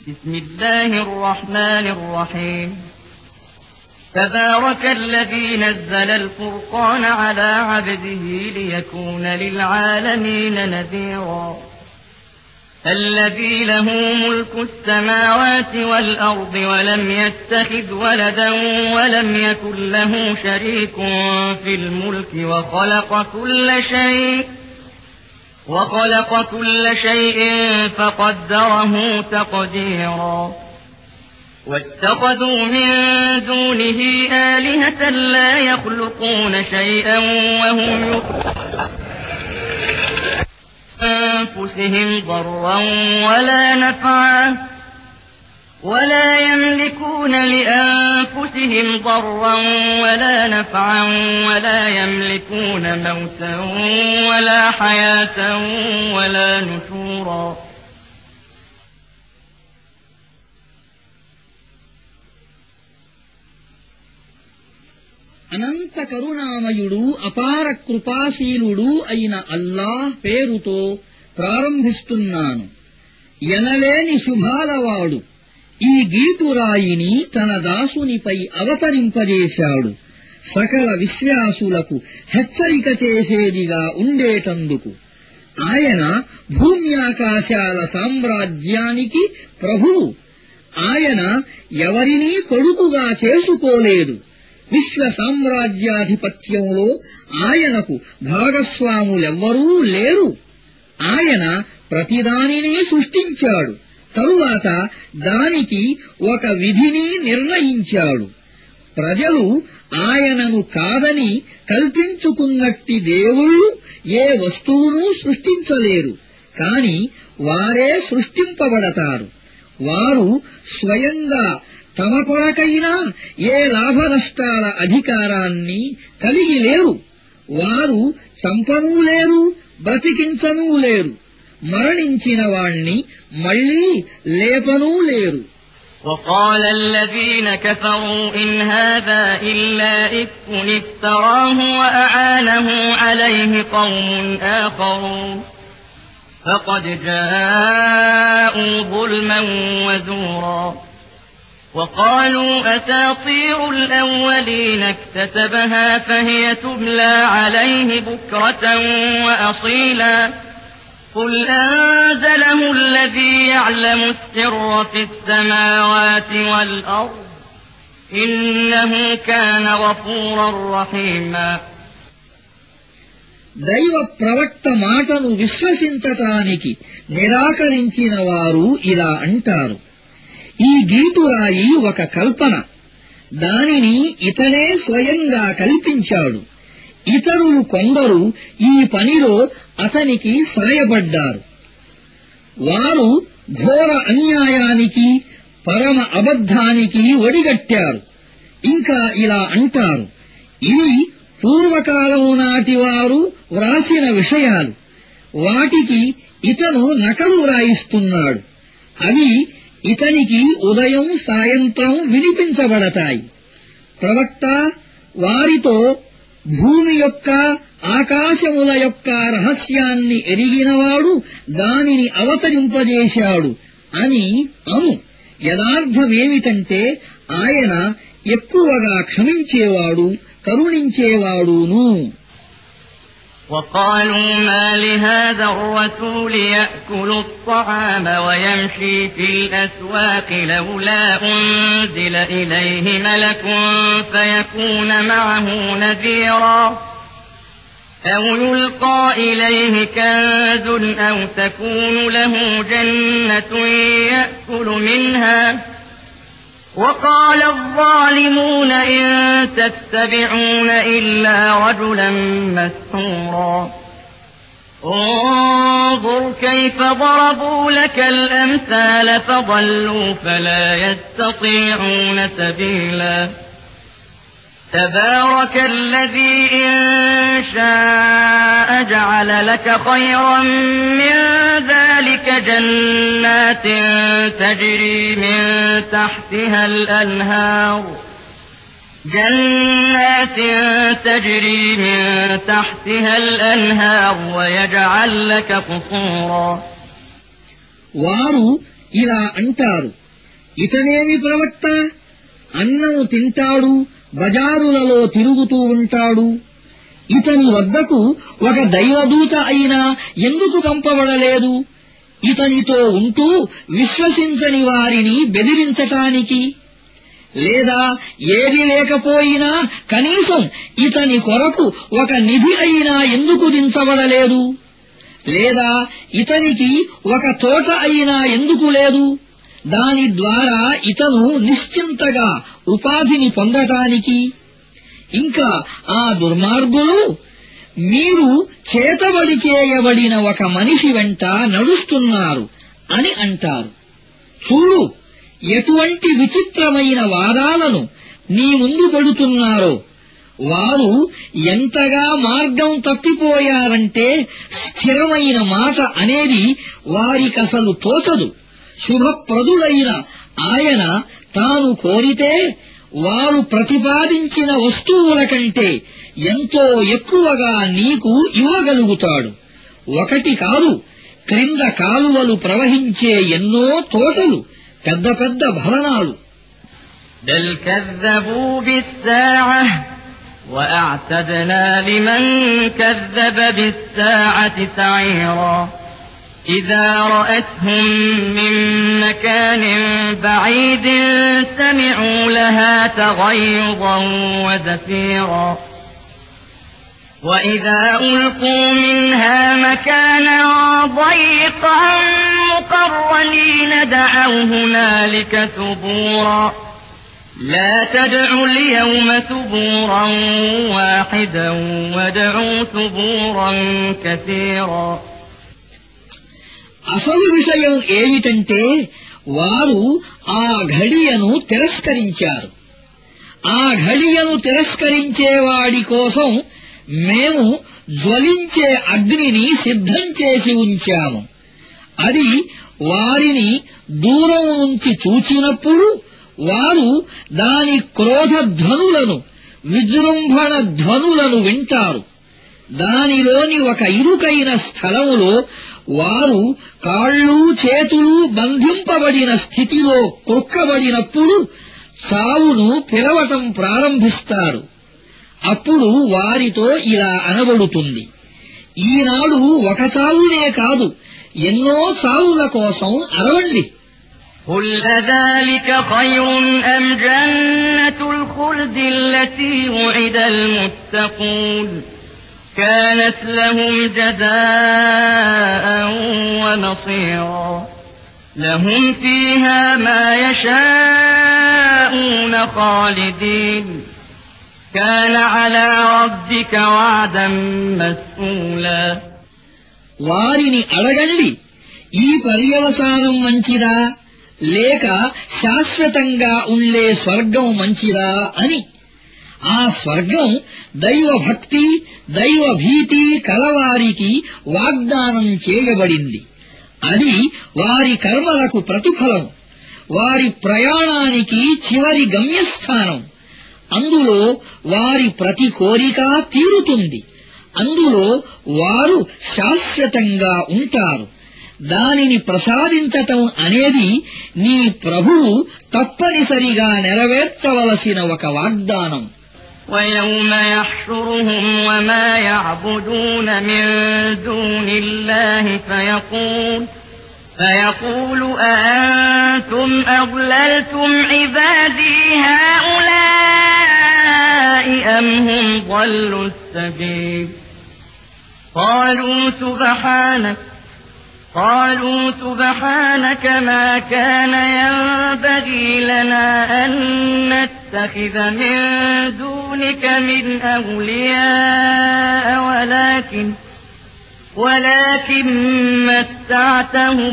بسم الله الرحمن الرحيم تبارك الذي نزل الفرقان على عبده ليكون للعالمين نذيرا الذي له ملك السماوات والأرض ولم يتخذ ولدا ولم يكن له شريك في الملك وخلق كل شيء فقدره تقديرا واتخذوا من دونه آلهة لا يخلقون شيئا وهم يخلقون أنفسهم ضرا ولا نفعا ولا يملكون لأنفسهم ضرا ولا نفعا ولا يملكون موتا ولا حياة ولا نشورا అనంత కరుణామయుడు అపార కృపాశీలుడు అయిన అల్లాహ్ పేరుతో ప్రారంభిస్తున్నాను. ఎనలేని శుభాలవాడు ఈ గీతురాయిని తన దాసునిపై అవతరింపజేశాడు సకల విశ్వాసులకు హెచ్చరిక చేసేదిగా ఉండేటందుకు. ఆయన భూమ్యాకాశాల సామ్రాజ్యానికి ప్రభువు. ఆయన ఎవరినీ కొడుకుగా చేసుకోలేదు. విశ్వ సామ్రాజ్యాధిపత్యంలో ఆయనకు భాగస్వాములెవ్వరూ లేరు. ఆయన ప్రతిదానినీ సృష్టించాడు, తరువాత దానికి ఒక విధిని నిర్ణయించాడు. ప్రజలు ఆయనను కాదని కల్పించుకున్నట్టి దేవుళ్ళు ఏ వస్తువునూ సృష్టించలేరు, కాని వారే సృష్టింపబడతారు. వారు స్వయంగా తమ కొరకైనా ఏ లాభనష్టాల అధికారాన్ని కలిగి లేరు. వారు చంపనూ లేరు, బ్రతికించనూ లేరు. మరణించిన వాణ్ణి మళ్లీ లేపనూ లేరు. وقال الذين كفروا إن هذا إلا إفك افتراه وأعانه عليه قوم آخرون فقد جاءوا ظلما وزورا وقالوا أساطير الأولين اكتتبها فهي تملى عليه بكرة وأصيلا قل أنزله الذي يعلم السر في السماوات والأرض إنه كان غفورا رحيما దైవ ప్రవక్త మాటను విశ్వసించటానికి నిరాకరించిన వారు ఇలా అంటారు, ఈ గీతురాయి ఒక కల్పన. దానిని ఇతనే స్వయంగా కల్పించాడు. ఇతరులు కొందరు ఈ పనిలో అతనికి సాయపడ్డారు. వారు ఘోర అన్యాయానికి, పరమ అబద్ధానికి ఒడిగట్టారు. ఇంకా ఇలా అంటారు, ఇవి పూర్వకాలం నాటి వారు వ్రాసిన విషయాలు. వాటికి ఇతను నకలు వ్రాయిస్తున్నాడు. అవి ఇతనికి ఉదయం సాయంత్రం వినిపించబడతాయి. ప్రవక్త వారితో భూమి యొక్క ఆకాశముల యొక్క రహస్యాన్ని ఎరిగినవాడు దానిని అవతరింపజేశాడు అని అను. యథార్థమేమిటంటే ఆయన ఎక్కువగా క్షమించేవాడు, కరుణించేవాడును. وقالوا ما لهذا الرسول يأكل الطعام ويمشي في الأسواق لولا أنزل إليه ملك فيكون معه نذيرا أو يلقى إليه كنز أو تكون له جنة يأكل منها وقال الظالمون إن تتبعون إلا رجلا مسحورا انظر كيف ضربوا لك الأمثال فضلوا فلا يستطيعون سبيلا تبارك الذي إن شاء جعل لك خيرا من ذلك جنات تجري من تحتها الأنهار ويجعل لك قصورا వారు ఇలా అంటారు, ఇతనేమి ప్రవక్త, అన్నం తింటాడు, బజారులలో తిరుగుతూ ఉంటాడు, ఇతని వద్దకు ఒక దైవదూత అయినా ఎందుకు పంపబడలేదు, ఇతనితో ఉంటూ విశ్వసించని వారిని బెదిరించటానికి? లేదా ఏది లేకపోయినా కనీసం ఇతని కొరకు ఒక నిధి అయినా ఎందుకు దించబడలేదు? లేదా ఇతనికి ఒక తోట అయినా ఎందుకు లేదు, దాని ద్వారా ఇతను నిశ్చింతగా ఉపాధిని పొందటానికి? ఇంకా ఆ దుర్మార్గులు, మీరు చేతబడి చేయబడిన ఒక మనిషి వెంట నడుస్తున్నారు అని అంటారు. చూడు, ఎటువంటి విచిత్రమైన వాదాలను నీ ముందు పెడుతున్నారో. వారు ఎంతగా మార్గం తప్పిపోయారంటే స్థిరమైన మాట అనేది వారికసలు తోచదు. శుభప్రదుడైన ఆయన తాను కోరితే వారు ప్రతిపాదించిన వస్తువుల కంటే ఎంతో ఎక్కువగా నీకు ఇవ్వగలుగుతాడు. ఒకటి కాదు, క్రింద కాలువలు ప్రవహించే ఎన్నో తోటలు, పెద్ద పెద్ద భవనాలు. بل كذبوا بالساعة وأعتدنا لمن كذب بالساعة سعيرا إذا رأتهم من مكان بعيد سمعوا لها تغيظا وزفيرا وإذا ألقوا منها مكانا ضيقا مقرنين دعوا هنالك ثبورا لا تدعوا اليوم ثبورا واحدا وادعوا ثبورا كثيرا. అసలు విషయం ఏమిటంటే వారు ఆ ఘడియను తిరస్కరించారు. ఆ ఘడియను తిరస్కరించేవాడి కోసం మేము జ్వలించే అగ్నిని సిద్ధం చేసి ఉంచాము. అది వారిని దూరం నుంచి చూచినప్పుడు వారు దాని క్రోధధ్వనులను, విజృంభణ ధ్వనులను వింటారు. దానిలోని ఒక ఇరుకైన స్థలములో వారు కాళ్ళు చేతులు బంధింపబడిన స్థితిలో క్రుక్కబడినప్పుడు చావును పిలవటం ప్రారంభిస్తారు. అప్పుడు వారితో ఇలా అనబడుతుంది, ఈనాడు ఒక చావునే కాదు, ఎన్నో చావుల కోసం అరవండి. قل أذلك خير أم جنة الخلد التي وعد المتقون كانت لهم جزاء ومصيرا لهم فيها ما يشاءون خالدين كان على ربك وعدا مسئولا. వారిని అడగండి, ఈ పర్యవసానం మంచిదా లేక శాశ్వతంగా ఉండే స్వర్గం మంచిదా అని. ఆ స్వర్గం దైవభక్తి, దైవభీతి కలవారికి వాగ్దానం చేయబడింది. అది వారి కర్మలకు ప్రతిఫలం, వారి ప్రయాణానికి చివరి గమ్యస్థానం. అందులో వారి ప్రతి కోరిక తీరుతుంది. అందులో వారు శాశ్వతంగా ఉంటారు. దానిని ప్రసాదించటం అనేది నీ ప్రభువు తప్పనిసరిగా నెరవేర్చవలసిన ఒక వాగ్దానం. وَيَوْمَ يَحْشُرُهُمْ وَمَا يَعْبُدُونَ مِن دُونِ اللَّهِ فَيَقُولُ أَأَنتُمْ أَضْلَلْتُمْ عِبَادِي هَؤُلَاءِ أَمْ هُمْ ضَلُّوا السَّبِيلَ قالوا سبحانك ما كان ينبغي لنا أن نتخذ من دونك من أولياء ولكن متعتهم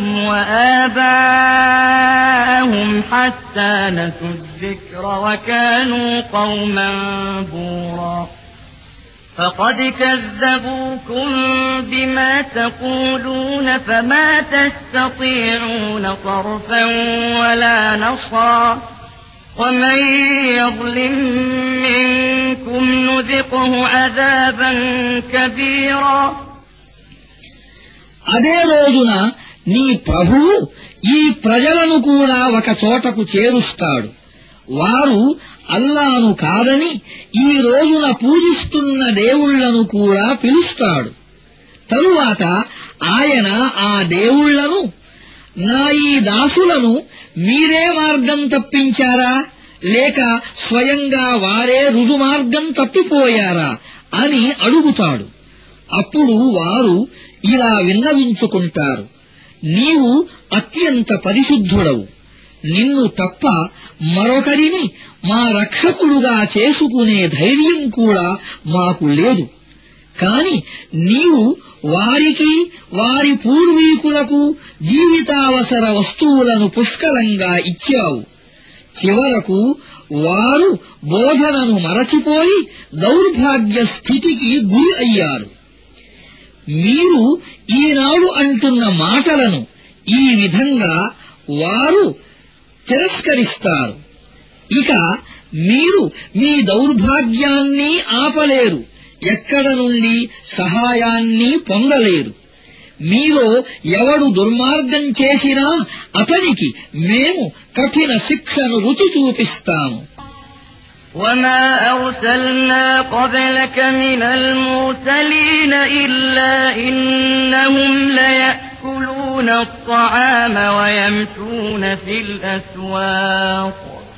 وآباءهم حتى نسوا الذكر وكانوا قوما بورا فقد كذبوكم بما تقولون فما تستطيعون صرفا ولا نصرا ومن يظلم منكم نذقه عذابا كبيرا. అదే రోజున నీ ప్రభువు ఈ ప్రజలను కూడా ఒక చోటకు చేరుస్తాడు. వారు అల్లాను కాదని ఈ రోజున పూజిస్తున్న దేవుళ్లను కూడా పిలుస్తాడు. తరువాత ఆయన ఆ దేవుళ్లను, నా ఈ దాసులను మీరే మార్గం తప్పించారా లేక స్వయంగా వారే రుజుమార్గం తప్పిపోయారా అని అడుగుతాడు. అప్పుడు వారు ఇలా విన్నవించుకుంటారు: నీవు అత్యంత పరిశుద్ధుడవు. నిన్ను తప్ప మరొకరిని మా రక్షకుడుగా చేసుకునే ధైర్యం కూడా మాకు లేదు. కాని నీవు వారికి వారి పూర్వీకులకు జీవితావసర వస్తువులను పుష్కలంగా ఇచ్చావు. చివరకు వారు బోధనను మరచిపోయి దౌర్భాగ్య స్థితికి గురి అయ్యారు. మీరు ఈనాడు అంటున్న మాటలను ఈ విధంగా వారు తిరస్కరిస్తారు. ఇక మీరు మీ దౌర్భాగ్యాన్ని ఆపలేరు, ఎక్కడ నుండి సహాయాన్ని పొందలేరు. మీలో ఎవడు దుర్మార్గం చేసినా అతనికి మేము కఠిన శిక్షను రుచి చూపిస్తాము. وما أرسلنا قبلك من المرسلين إلا إنهم ليأكلون الطعام ويمشون في الأسواق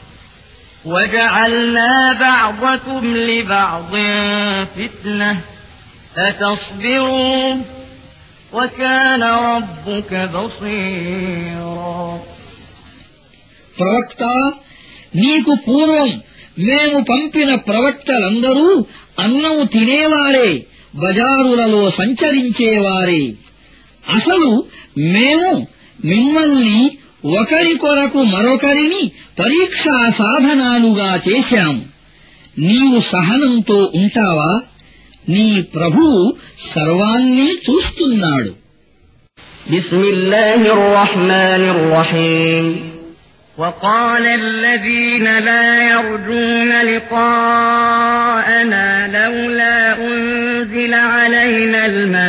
وجعلنا بعضكم لبعض فتنة أتصبرون وكان ربك بصيرا. ప్రవక్త, నీకు పూర్వం మేము పంపిన ప్రవక్తలందరూ అన్నం తినేవారే, బజారులలో సంచరించేవారే. అసలు మేము మిమ్మల్ని ఒకరి కొరకు మరొకరిని పరీక్షా సాధనాలుగా చేశాము. నీవు సహనంతో ఉంటావా? నీ ప్రభువు సర్వాన్ని చూస్తున్నాడు. బిస్మిల్లాహిర్ రహ్మానిర్ రహీం. وقال الذين لا يرجون لقاءنا لولا أنزل علينا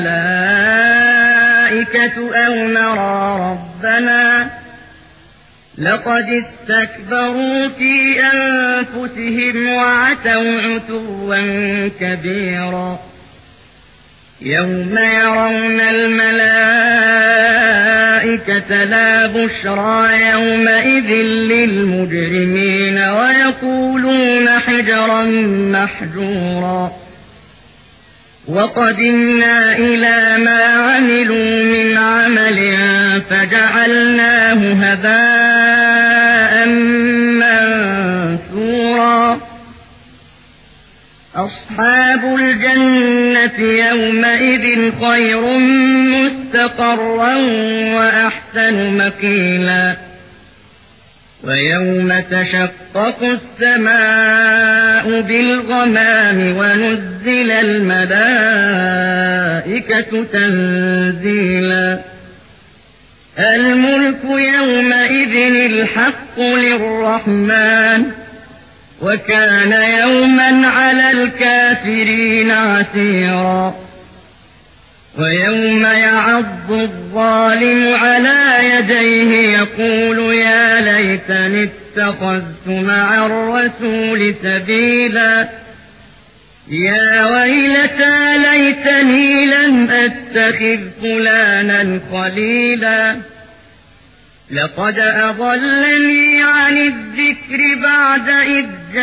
الملائكة أو نرى ربنا لقد استكبروا في أنفسهم وعتوا عتوا كبيرا. يوم يرون الملائكة لا بشرى يومئذ للمجرمين ويقولون حجرا محجورا. وقدمنا إلى ما عملوا من عمل فجعلناه هباء منثورا. أصحاب الجنة يومئذ خير مستقرا وأحسن مقيلا. ويوم تشقق السماء بالغمام ونزل الملائكة تنزيلا. الملك يومئذ الحق للرحمن وكان يوما على الكافرين عسيرا. ويوم يعض الظالم على يديه يقول يا ليتني اتخذت مع الرسول سبيلا. يا ويلتى ليتني لم أتخذ فلانا خليلا. لقد أضلني عن الذكر بعد إذ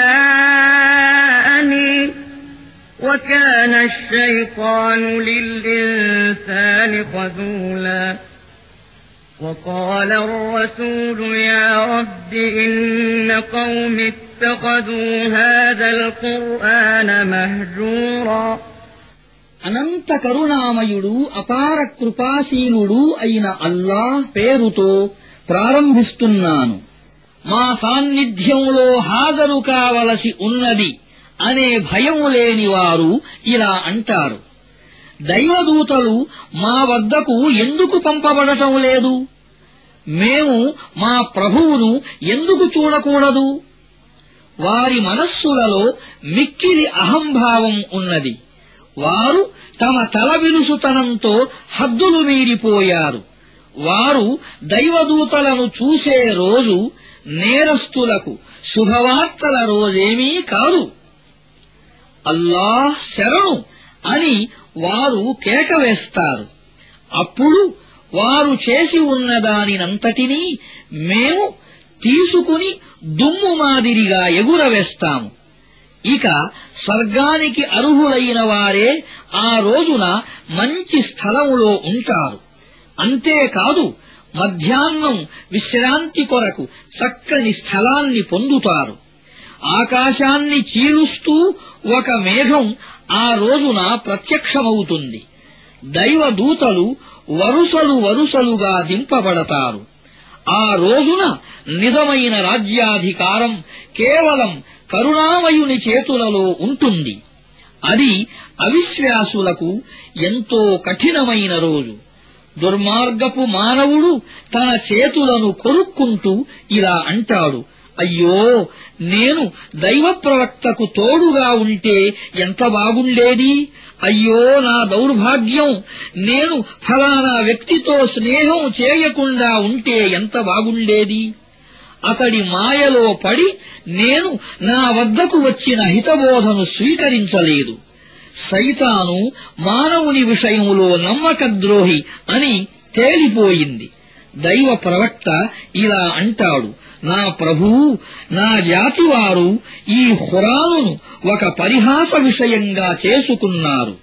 جاءني وكان الشيطان للإنسان خذولا. وقال الرسول يا رب إن قوم اتخذوا هذا القرآن مهجورا. అనంత కరుణామయుడు అపార కృపాశీలుడు అయిన అల్లాహ్ పేరుతో ప్రారంభిస్తున్నాను. మా సాన్నిధ్యంలో హాజరు కావలసి ఉన్నది అనే భయం లేని వారు ఇలా అంటారు: దైవదూతలు మా వద్దకు ఎందుకు పంపబడటం లేదు? మేము మా ప్రభువును ఎందుకు చూడకూడదు? వారి మనస్సులలో మిక్కిలి అహంభావం ఉన్నది. వారు తమ తలవిరుసుతనంతో హద్దులు మీరిపోయారు. వారు దైవదూతలను చూసే రోజు నేరస్తులకు శుభవార్తల రోజేమీ కాదు. అల్లాహ్ శరణు అని వారు కేక వేస్తారు. అప్పుడు వారు చేసి ఉన్నదానినంతటినీ మేము తీసుకుని దుమ్ము మాదిరిగా ఎగురవేస్తాము. ఇక స్వర్గానికి అర్హులైన వారే ఆ రోజున మంచి స్థలములో ఉంటారు. అంతేకాదు, మధ్యాహ్నం విశ్రాంతి కొరకు చక్కని స్థలాన్ని పొందుతారు. ఆకాశాన్ని చీలుస్తూ ఒక మేఘం ఆ రోజున ప్రత్యక్షమవుతుంది. దైవదూతలు వరుసలు వరుసలుగా దింపబడతారు. ఆ రోజున నిజమైన రాజ్యాధికారం కేవలం కరుణామయుని చేతులలో ఉంటుంది. అది అవిశ్వాసులకు ఎంతో కఠినమైన రోజు. దుర్మార్గపు మానవుడు తన చేతులను కొరుక్కుంటూ ఇలా అంటాడు, అయ్యో, నేను దైవ ప్రవక్తకు తోడుగా ఉంటే ఎంత బాగుండేది. అయ్యో, నా దౌర్భాగ్యం, నేను ఫలానా వ్యక్తితో స్నేహం చేయకుండా ఉంటే ఎంత బాగుండేది. అతడి మాయలో పడి నేను నా వద్దకు వచ్చిన హితబోధను స్వీకరించలేదు. సైతాను మానవుని విషయంలో నమ్మకద్రోహి అని తేలిపోయింది. దైవ ప్రవక్త ఇలా అంటాడు, నా ప్రభువు, నా జాతివారు ఈ ఖురానును ఒక పరిహాస విషయంగా చేసుకున్నారు.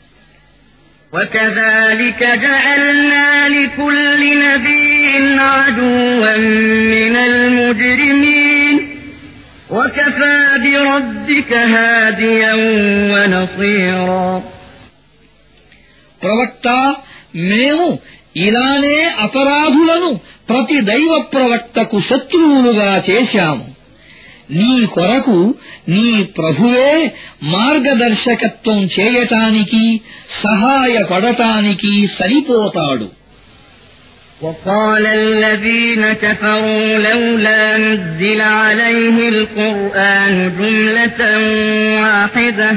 وكذلك جعلنا لكل نبي عدوا من المجرمين وكفى بربك هاديا ونصيرا. ప్రవక్త, మేము ఇలానే అపరాధులను ప్రతి దైవ ప్రవక్తకు శత్రువులుగా చేశాము. నీ కొరకు నీ ప్రభువే మార్గదర్శకత్వం చేయటానికి, సహాయపడటానికి సరిపోతాడు. وقال الذين كفروا لولا نزل عليه القرآن جملة واحدة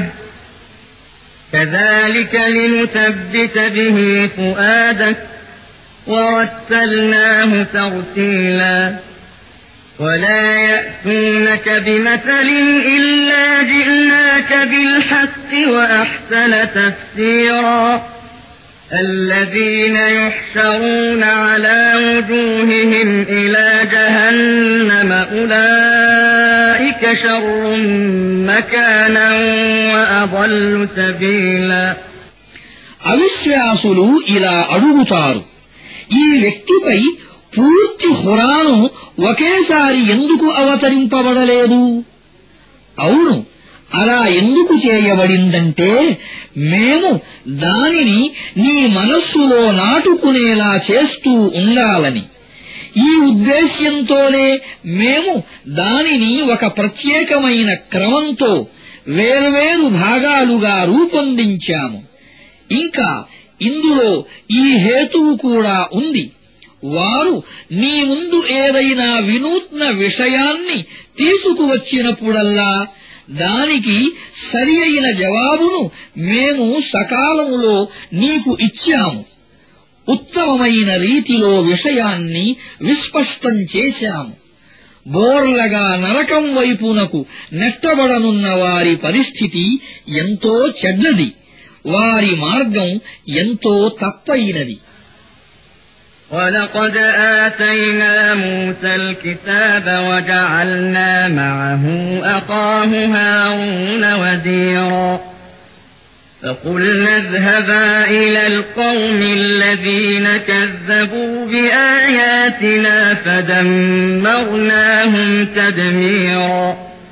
كذلك لنثبت به فؤادك ورتلناه ترتيلا ولا يأتونك بمثل إلا جئناك بالحق وأحسن تفسيرا الذين يحشرون على وجوههم إلى جهنم أولئك شر مكانا وأضل سبيلا. అవిశ్వాసులు ఇలా అడుగుతారు, ఈ వ్యక్తిపై పూర్తి ఖురాను ఒకేసారి ఎందుకు అవతరింపబడలేదు? అవును, అలా ఎందుకు చేయబడిందంటే మేము దానిని నీ మనస్సులో నాటుకునేలా చేస్తూ ఉండాలని. ఈ ఉద్దేశ్యంతోనే మేము దానిని ఒక ప్రత్యేకమైన క్రమంతో వేర్వేరు భాగాలుగా రూపొందించాము. ఇంకా ఇందులో ఈ హేతువు కూడా ఉంది, వారు నీ ముందు ఏదైనా వినూత్న విషయాన్ని తీసుకువచ్చినప్పుడల్లా దానికి సరి అయిన జవాబును మేము సకాలములో నీకు ఇచ్చాము. ఉత్తమమైన రీతిలో విషయాన్ని విస్పష్టం చేశాము. బోర్లగా నరకం వైపునకు నెట్టబడనున్న వారి పరిస్థితి ఎంతో చెడ్డది. వారి మార్గం ఎంతో తప్పైనది. ولقد آتينا موسى الكتاب وجعلنا معه أخاه هارون وزيرا فقلنا اذهبا إلى القوم الذين كذبوا بآياتنا فدمرناهم تدميرا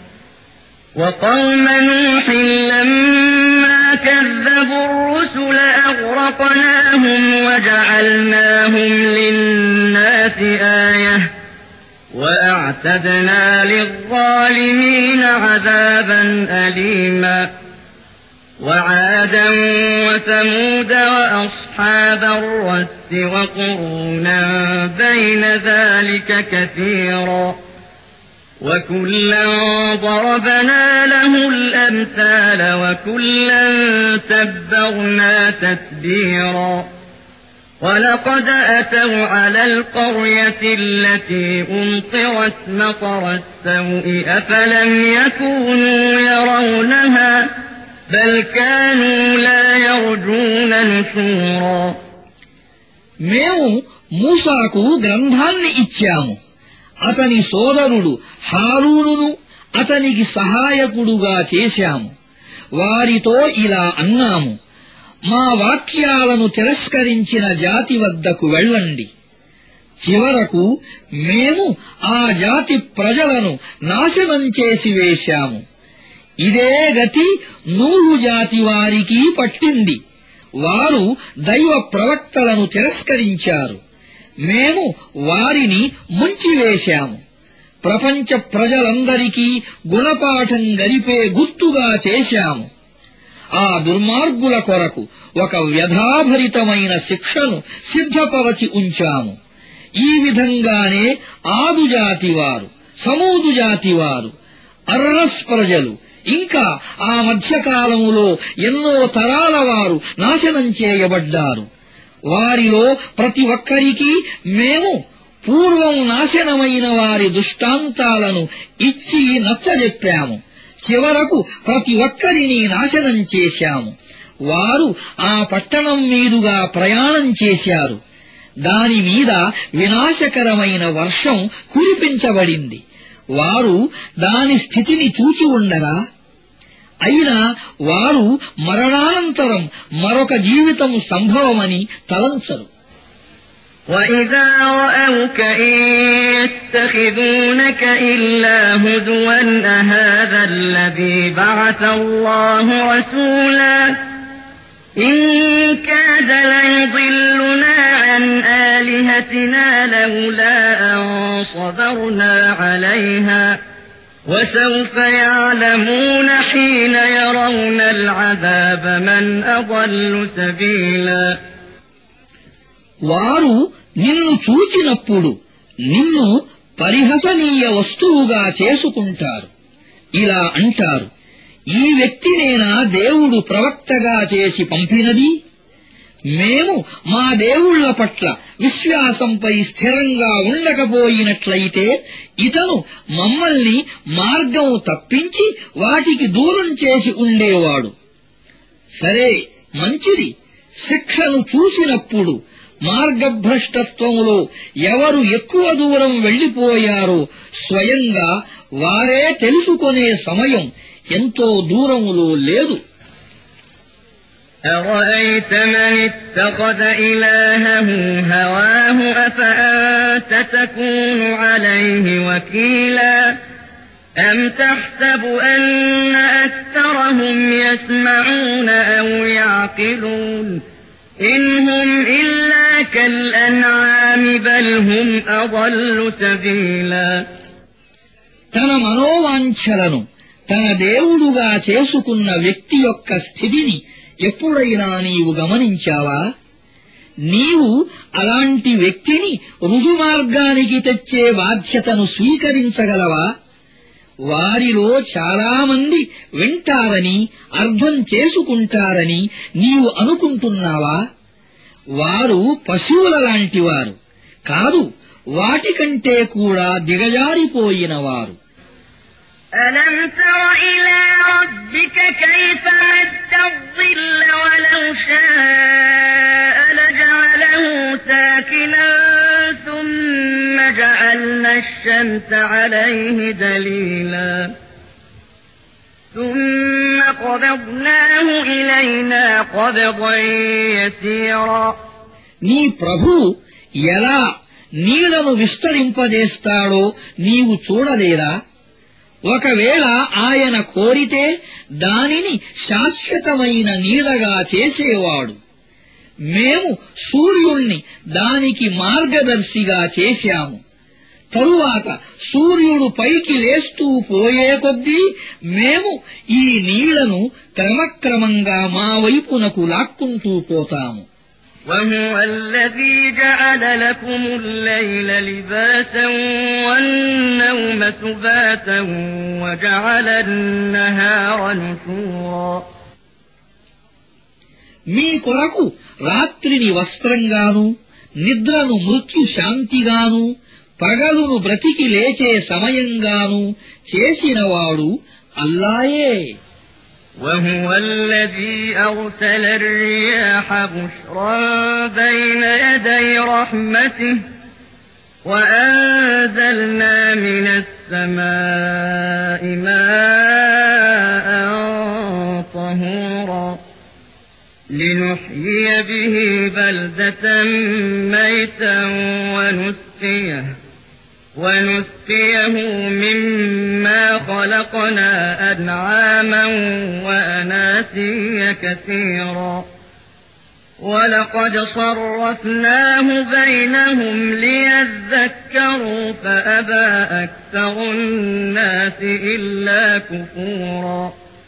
وقوم نوح لما كذبوا الرسل أغرقناهم وجعلناهم للناس آية وأعتدنا للظالمين عذابا أليما وعادا وثمود وأصحاب الرس وقرونا بين ذلك كثيرا وكلا ضربنا له الأمثال وكلا تبرنا تتبيرا. ولقد أتوا على القرية التي أمطرت مطر السوء أفلم يكونوا يرونها بل كانوا لا يرجون نشورا. మేము మూసాకు గ్రంథాన్ని ఇచ్చాము. అతని సోదరుడు హారూనును అతనికి సహాయకుడుగా చేశాము. వారితో ఇలా అన్నాము, మా వాక్యాలను తిరస్కరించిన జాతి వద్దకు వెళ్ళండి. చివరకు మేము ఆ జాతి ప్రజలను నాశనం చేసి వేశాము. ఇదే గతి నూహు జాతి వారికి పట్టింది. వారు దైవ ప్రవక్తలను తిరస్కరించారు. మేము వారిని ముంచివేశాము. ప్రపంచ ప్రజలందరికీ గుణపాఠం గరిపే గుర్తుగా చేశాము. ఆ దుర్మార్గుల కొరకు ఒక వ్యధాభరితమైన శిక్షను సిద్ధపరచి ఉంచాము. ఈ విధంగానే ఆదు జాతివారు, సమూదు జాతివారు, అర్రస్ ప్రజలు, ఇంకా ఆ మధ్యకాలములో ఎన్నో తరాల వారు నాశనం చేయబడ్డారు. వారిలో ప్రతి ఒక్కరికీ మేము పూర్వం నాశనమైన వారి దృష్టాంతాలను ఇచ్చి నచ్చజెప్పాము. చివరకు ప్రతి ఒక్కరిని నాశనం చేశాము. వారు ఆ పట్టణం మీదుగా ప్రయాణం చేశారు. దాని మీద వినాశకరమైన వర్షం కురిపించబడింది. వారు దాని స్థితిని చూచి ఉండగా, అయినా వారు మరణానంతరం మరొక జీవితం సంభవమని తలంచరు. وَإِذَا رَأَوْكَ إِن يَتَّخِذُونَكَ إِلَّا هُزُوًا أَهَٰذَا الَّذِي بَعَثَ اللَّهُ رَسُولًا إِن كَادَ لَيُضِلُّنَا عَنْ آلِهَتِنَا لَوْلَا أَن صَبَرْنَا عَلَيْهَا وَسَوْفَ يَعْلَمُونَ حِينَ يَرَوْنَ الْعَذَابَ مَنْ أَضَلُّ سَبِيلًا. వారు నిన్ను చూచినప్పుడు నిన్ను పరిహసనీయ వస్తువుగా చేసుకుంటారు. ఇలా అంటారు, ఈ వ్యక్తినేనా దేవుడు ప్రవక్తగా చేసి పంపినది? మేము మా దేవుళ్ల పట్ల విశ్వాసంపై స్థిరంగా ఉండకపోయినట్లయితే ఇతను మమ్మల్ని మార్గం తప్పించి వాటికి దూరం చేసి ఉండేవాడు. సరే, మంచిది. శిక్షను చూసినప్పుడు మార్గభ్రష్టత్వంలో ఎవరు ఎక్కువ దూరం వెళ్లిపోయారో స్వయంగా వారే తెలుసుకునే సమయం ఎంతో దూరములో లేదు. أَرَأَيْتَ مَنِ اتَّخَذَ إِلَٰهَهُ هَوَاهُ أَفَأَنتَ تَكُونُ عَلَيْهِ وَكِيلًا أَمْ تَحْسَبُ أَنَّ أَكْثَرَهُمْ يَسْمَعُونَ أَوْ يَعْقِلُونَ إِنْ هُمْ إِلَّا كَالْأَنْعَامِ بَلْ هُمْ أَضَلُّ سَبِيلًا. తన మనోవాంఛలను తన దేవుడుగా చేసుకున్న వ్యక్తి యొక్క స్థితిని ఎప్పుడైనా నీవు గమనించావా? నీవు అలాంటి వ్యక్తిని రుజుమార్గానికి తెచ్చే బాధ్యతను స్వీకరించగలవా? వారిలో చాలామంది వింటారని, అర్థం చేసుకుంటారని నీవు అనుకుంటున్నావా? వారు పశువుల లాంటివారు కాదు, వాటికంటే కూడా దిగజారిపోయినవారు. أَلَمْ تَرَ إِلَىٰ رَبِّكَ كَيْفَ مَدَّ الظِّلَّ وَلَوْ شَاءَ لَجَعَلَهُ سَاكِنًا ثُمَّ جَعَلْنَا الشَّمْسَ عَلَيْهِ دَلِيلًا ثُمَّ قَبَضْنَاهُ إِلَيْنَا قَبْضًا يَسِيرًا. నీ ప్రభువు ఎలా నీడను విస్తరింపజేస్తాడో నీవు చూడలేరా? ఒకవేళ ఆయన కోరితే దానిని శాశ్వతమైన నీడగా చేసేవాడు. మేము సూర్యుణ్ణి దానికి మార్గదర్శిగా చేశాము. తరువాత సూర్యుడు పైకి లేస్తూ పోయే కొద్దీ మేము ఈ నీడను క్రమక్రమంగా మా వైపునకు లాక్కుంటూ పోతాము. وَهُوَ الَّذِي جَعَلَ لَكُمُ اللَّيْلَ لِبَاسًا وَالنَّوْمَ سُبَاتًا وَجَعَلَ النَّهَارَ نُشُورًا. మీ కొరకు రాత్రిని వస్త్రంగాను నిద్రను మృత్యుశాంతిగాను పగలును బ్రతికి లేచే సమయంగాను చేసినవాడు అల్లాయే. وهو الذي أرسل الرياح بشرا بين يدي رحمته وأنزلنا من السماء ماء طهورا لنحيي به بلدة ميتا ونسقيه مما خلقنا أنعاما وأناسيا كثيرا ولقد صرفناه بينهم ليذكروا فأبى أكثر الناس إلا كفورا.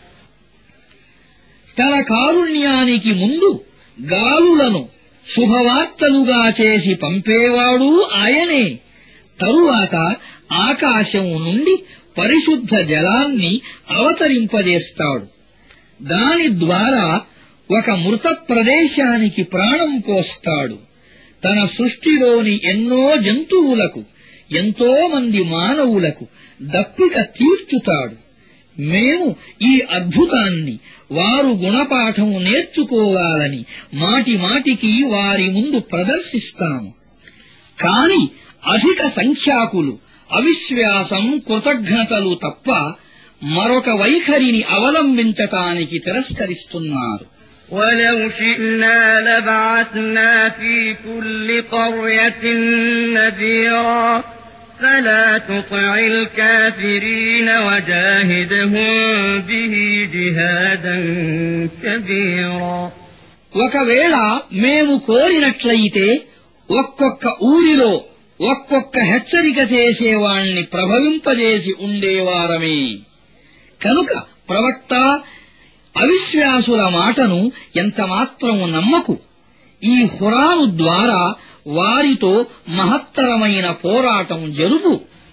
తన కారుణ్యానికి ముందు గాలులను శుభవార్తలుగా చేసి పంపేవాడు ఆయనే. తరువాత ఆకాశం నుండి పరిశుద్ధ జలాన్ని అవతరింపజేస్తాడు. దాని ద్వారా ఒక మృత ప్రదేశానికి ప్రాణం పోస్తాడు. తన సృష్టిలోని ఎన్నో జంతువులకు ఎంతో మంది మానవులకు దప్పిక తీర్చుతాడు. మేము ఈ అద్భుతాన్ని వారు గుణపాఠం నేర్చుకోవాలని మాటిమాటికి వారి ముందు ప్రదర్శిస్తాము. కాని అధిక సంఖ్యాకులు అవిశ్వాసం కృతజ్ఞతలు తప్ప మరొక వైఖరిని అవలంబించటానికి తిరస్కరిస్తున్నారు. ولو شئنا لبعثنا في كل قرية نذيرا فلا تطع الكافرين وجاهدهم به جهادا كبيرا. ఒకవేళ మేము కోరినట్లయితే ఒక్కొక్క ఊరిలో ఒక్కొక్క హెచ్చరిక చేసేవాణ్ణి ప్రభవింపజేసి ఉండేవారమే. కనుక ప్రవక్త అవిశ్వాసుల మాటను ఎంతమాత్రం నమ్మకు. ఈ ఖురాను ద్వారా వారితో మహత్తరమైన పోరాటం జరుపు.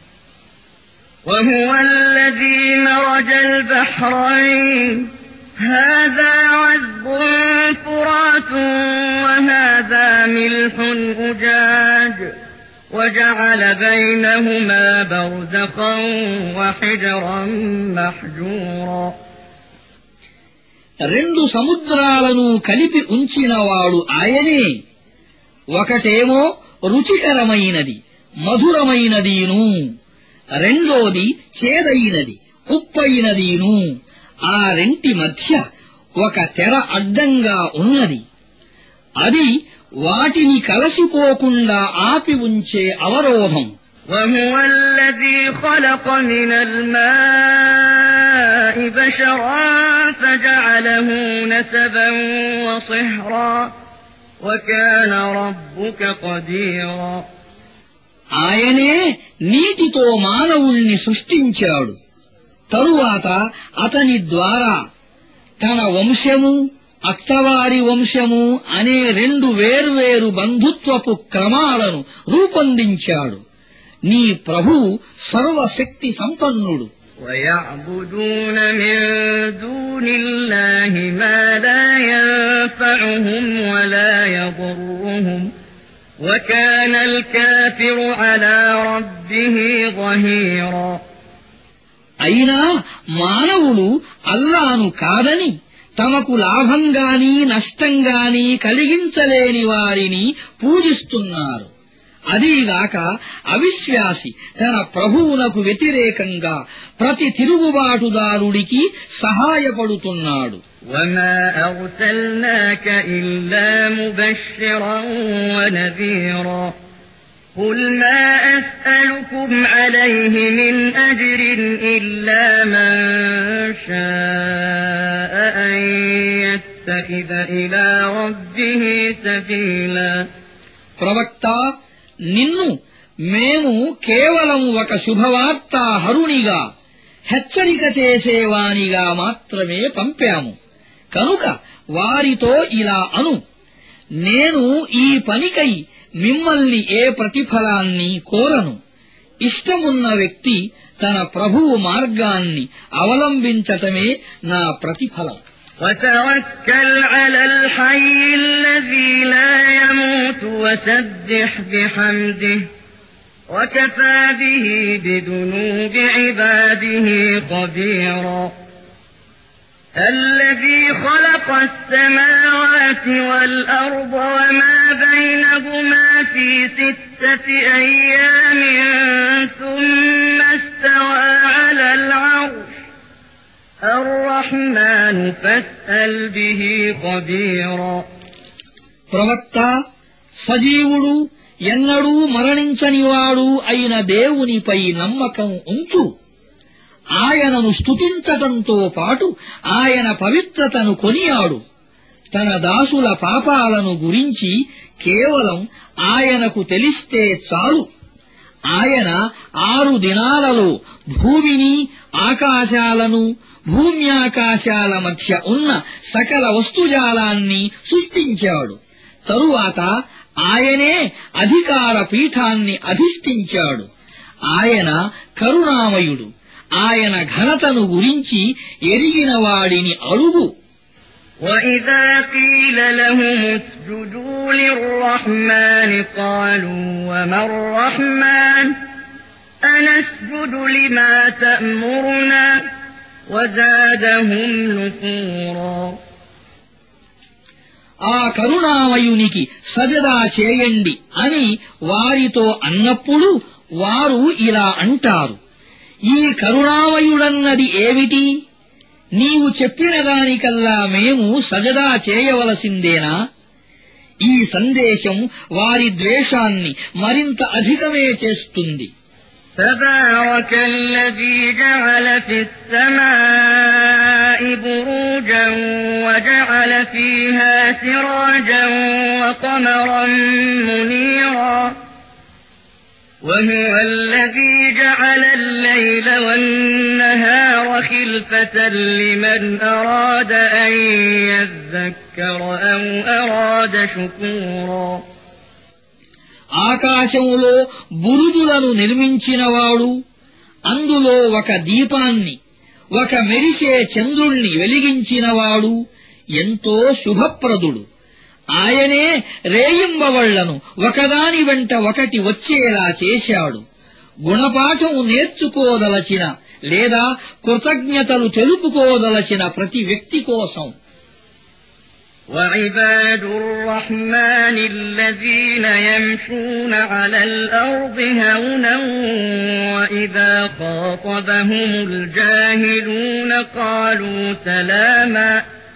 وهو الذي مرج البحرين هذا عذب فرات وهذا ملح أجاج وجعل بينهما برزخا وحجرا محجورا. రెండు సముద్రాలను కలిపి ఉంచినవాడు ఆయనే. ఒకటేమో రుచికరమైనది మధురమైనదీను, రెండోది చేదైనది ఉప్పైనదీను. ఆ రెంటి మధ్య ఒక తెర అడ్డంగా ఉన్నది. అది వాటిని కలసిపోకుండా ఆపి ఉంచే అవరోధం. وهو الذي خلق من الماء بشرا فجعله نسبا وصهرا وكان ربك قديرا. ఆయనే నీటితో మానవుణ్ణి సృష్టించాడు. తరువాత అతని ద్వారా తన వంశము అత్తవారి వంశము అనే రెండు వేర్వేరు బంధుత్వపు క్రమాలను రూపొందించాడు. నీ ప్రభువు సర్వశక్తి సంపన్నుడు. ويعبدون من دون الله ما لا ينفعهم ولا يضرهم وكان الكافر على ربه ظهيرا. అయినా మానవులు అల్లాను కాదని తమకు లాభంగాని నష్టంగాని కలిగించలేని వారిని పూజిస్తున్నారు. అదీగాక అవిశ్వాసి తన ప్రభువునకు వ్యతిరేకంగా ప్రతి తిరుగుబాటుదారుడికి సహాయపడుతున్నాడు. وما أرسلناك إلا مبشرا ونذيرا قل ما أسألكم عليه من أجر إلا من شاء أن يتخذ إلى ربه سبيلا. ప్రవక్త, నిన్ను మేము కేవలం ఒక శుభవార్తాహరునిగా హెచ్చరిక చేసేవానిగా మాత్రమే పంపాము. కనుక వారితో ఇలా అను, నేను ఈ పనికై మిమ్మల్ని ఏ ప్రతిఫలాన్ని కోరను. ఇష్టమున్న వ్యక్తి తన ప్రభువు మార్గాన్ని అవలంబించటమే నా ప్రతిఫలం. وتوكل على الحي الذي لا يموت وسبح بحمده وكفى به بذنوب عباده خبيرا الذي خلق السماوات والأرض وما بينهما في 6 أيام ثم استوى على العرش الرحمن فاسأل به خبيرا ప్రవక్త సజీవుడు ఎన్నడూ మరణించనివాడు అయిన దేవునిపై నమ్మకం ఉంచు ఆయనను స్తుతించటంతో పాటు ఆయన పవిత్రతను కొనియాడు తన దాసుల పాపాలను గురించి కేవలం ఆయనకు తెలిస్తే చాలు ఆయన 6 దినాలలో భూమిని ఆకాశాలను భూమ్యాకాశాల మధ్య ఉన్న సకల వస్తుజాలాన్ని సృష్టించాడు తరువాత ఆయనే అధికార పీఠాన్ని అధిష్ఠించాడు ఆయన కరుణామయుడు ఆయన ఘనతను గురించి ఎరిగిన వాడిని అడుగు وَإِذَا قِيلَ لَهُمُ اسْجُدُوا لِلرَّحْمَنِ قَالُوا وَمَا الرَّحْمَنُ أَنَسْجُدُ لِمَا تَأْمُرُنَا وَزَادَهُمْ نُفُورًا ఆ కరుణామయునికి సజదా చేయండి అని వారితో అన్నప్పుడు వారు ఇలా అంటారు ఈ కరుణామయుడన్నది ఏమిటి నీవు చెప్పిన దానికల్లా మేము సజదా చేయవలసిందేనా ఈ సందేశం వారి ద్వేషాన్ని మరింత అధికమే చేస్తుంది تبارك الذي جعل في السماء بروجا وجعل فيها سراجا وقمرا منيرا وهو الذي جعل الليل والنهار خلفة لمن أراد أن يذكر أو أراد شكورا ఆకాశములో బురుజులను నిర్మించినవాడు అందులో ఒక దీపాన్ని ఒక మెరిసే చంద్రుణ్ణి వెలిగించినవాడు ఎంతో శుభప్రదుడు ఆయనే రేయింబవళ్లను ఒకదాని వెంట ఒకటి వచ్చేలా చేశాడు గుణపాఠం నేర్చుకోదలచిన లేదా కృతజ్ఞతలు తెలుపుకోదలచిన ప్రతి వ్యక్తి కోసం وعباد الرحمن الذين يمشون على الأرض هونا وإذا خاطبهم الجاهلون قالوا سلاما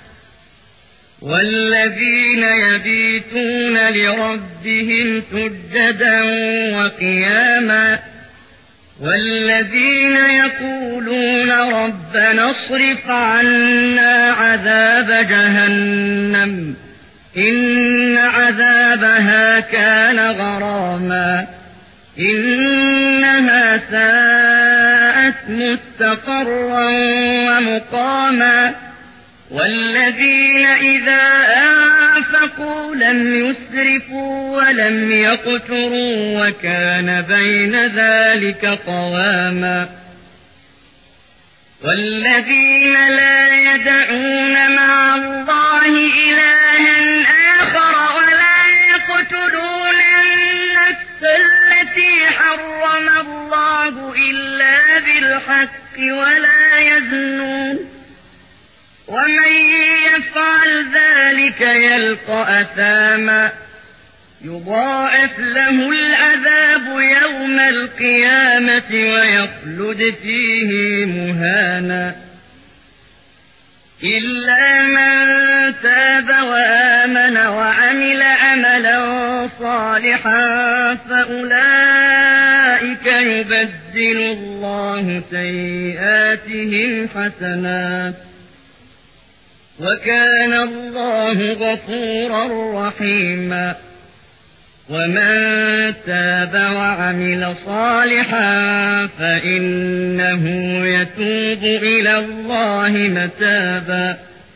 والذين يبيتون لربهم سجدا وقياما والذين يقولون ربنا اصرف عنا عذاب جهنم إن عذابها كان غراما إنها ساءت مستقرا ومقاما والذين إذا أنفقوا لم يسرفوا ولم يقتروا وكان بين ذلك قواما والذين لا يدعون مع الله إلها آخر ولا يقتلون النفس التي حرم الله إلا بالحق ولا يزنون ومن يفعل ذلك يلقى أثاما يضاعف له العذاب يوم القيامة ويخلد فيه مهانا إلا من تاب وآمن وعمل عملا صالحا فأولئك يبدل الله سيئاتهم حسنات وكان الله غفورا رحيما ومن تاب وعمل صالحا فإنه يتوب إلى الله متابا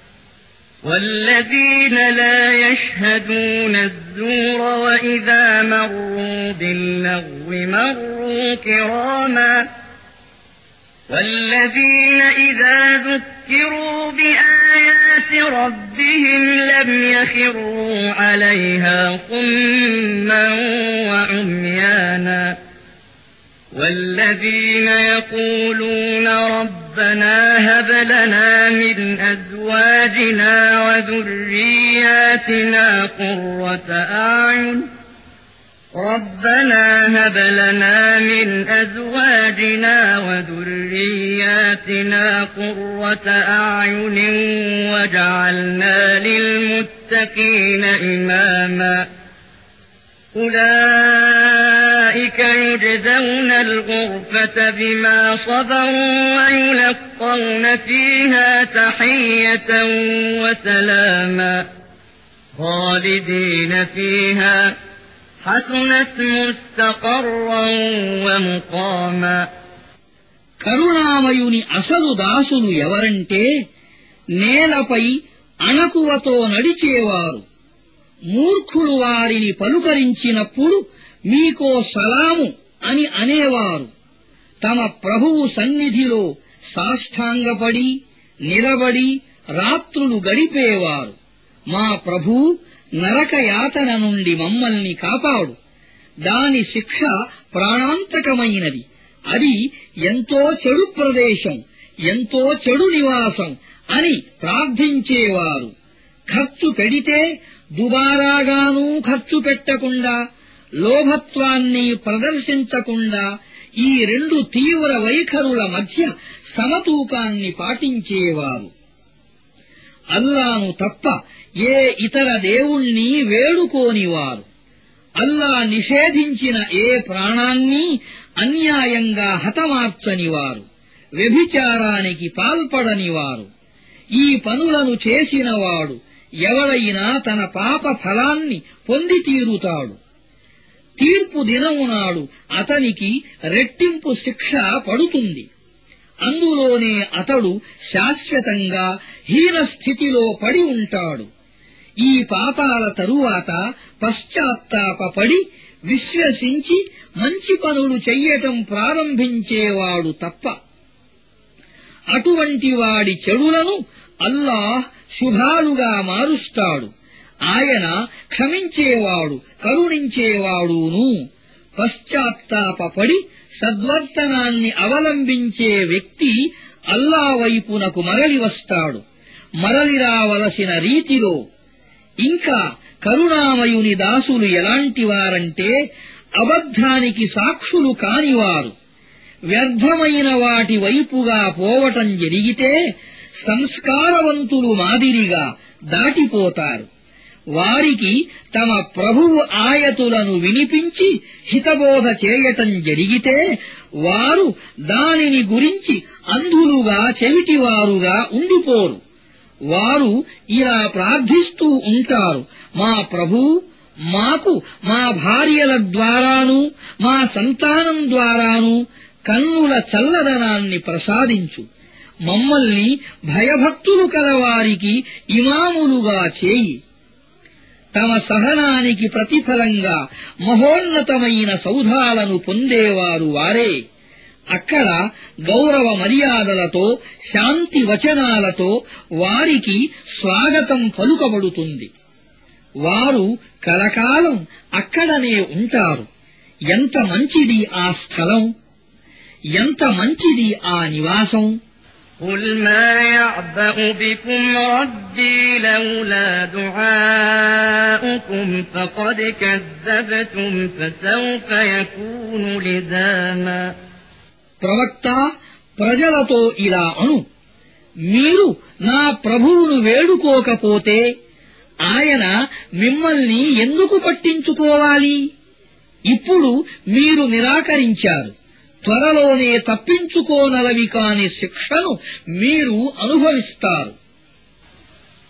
والذين لا يشهدون الزور وإذا مروا باللغو مروا كراما والذين إذا ذكروا بآيات آيات ربهم لم يخروا عليها صما وعميانا والذين يقولون ربنا هب لنا من أزواجنا وذرياتنا قرة أعين ربنا هب لنا من أزواجنا وذرياتنا قرة أعين وجعلنا للمتقين إماما أولئك يجزون الغرفة بما صبروا ويلقون فيها تحية وسلاما خالدين فيها حسنت مستقرا ومقاما కరుణామయుని అసలు దాసులు ఎవరంటే నేలపై అణకువతో నడిచేవారు మూర్ఖులు వారిని పలుకరించినప్పుడు మీకో సలాము అని అనేవారు తమ ప్రభువు సన్నిధిలో సాష్టాంగపడి నిలబడి రాత్రులు గడిపేవారు మా ప్రభూ నరకయాతన నుండి మమ్మల్ని కాపాడు దాని శిక్ష ప్రాణాంతకమైనది అది ఎంతో చెడు ప్రదేశం ఎంతో చెడు నివాసం అని ప్రార్థించేవారు ఖర్చు పెడితే దుబారాగానూ ఖర్చు పెట్టకుండా లోభత్వాన్ని ప్రదర్శించకుండా ఈ రెండు తీవ్ర వైఖరుల మధ్య సమతూకాన్ని పాటించేవారు అల్లాను తప్ప ఏ ఇతర దేవుణ్ణి వేడుకోనివారు అల్లా నిషేధించిన ఏ ప్రాణాన్ని అన్యాయంగా హతమార్చనివారు వ్యభిచారానికి పాల్పడనివారు ఈ పనులను చేసినవాడు ఎవడైనా తన పాప ఫలాన్ని పొంది తీరుతాడు తీర్పు దినము నాడు అతనికి రెట్టింపు శిక్ష పడుతుంది అందులోనే అతడు శాశ్వతంగా హీనస్థితిలో పడి ఉంటాడు ఈ పాపాల తరువాత పశ్చాత్తాపపడి విశ్వసించి మంచి పనులు చెయ్యటం ప్రారంభించేవాడు తప్ప అటువంటి వాడి చెడులను అల్లాహ్ శుభాలుగా మారుస్తాడు ఆయన క్షమించేవాడు కరుణించేవాడును పశ్చాత్తాపపడి సద్వర్తనాన్ని అవలంబించే వ్యక్తి అల్లా వైపునకు మరలి వస్తాడు మరలి రావలసిన రీతిలో ఇంకా కరుణామయుని దాసులు ఎలాంటివారంటే అబద్ధానికి సాక్షులు కానివారు వ్యర్థమైన వాటి వైపుగా పోవటం జరిగితే సంస్కారవంతులు మాదిరిగా దాటిపోతారు వారికి తమ ప్రభువు ఆయతులను వినిపించి హితబోధ చేయటం జరిగితే వారు దానిని గురించి అంధులుగా చెవిటివారుగా ఉండిపోరు వారు ఇలా ప్రార్థిస్తూ ఉంటారు మా ప్రభూ మాకు మా భార్యల ద్వారాను మా సంతానం ద్వారాను కన్నుల చల్లదనాన్ని ప్రసాదించు మమ్మల్ని భయభక్తులు కలవారికి ఇమాములుగా చేయి తమ సహనానికి ప్రతిఫలంగా మహోన్నతమైన సౌధాలను పొందేవారు వారే అక్కడ గౌరవ మర్యాదలతో శాంతి వచనాలతో వారికి స్వాగతం పలుకబడుతుంది వారు కలకాలం అక్కడనే ఉంటారు ఎంత మంచిది ఆ స్థలం ఎంత మంచిది ఆ నివాసం قل ما يعبأ بكم ربي لولا دعاؤكم فقد كذبتم فسوف يكون لزاما ప్రవక్త ప్రజలతో ఇలా అను మీరు నా ప్రభువును వేడుకోకపోతే ఆయన మిమ్మల్ని ఎందుకు పట్టించుకోవాలి ఇప్పుడు మీరు నిరాకరించారు త్వరలోనే తప్పించుకోనలవి కాని శిక్షను మీరు అనుభవిస్తారు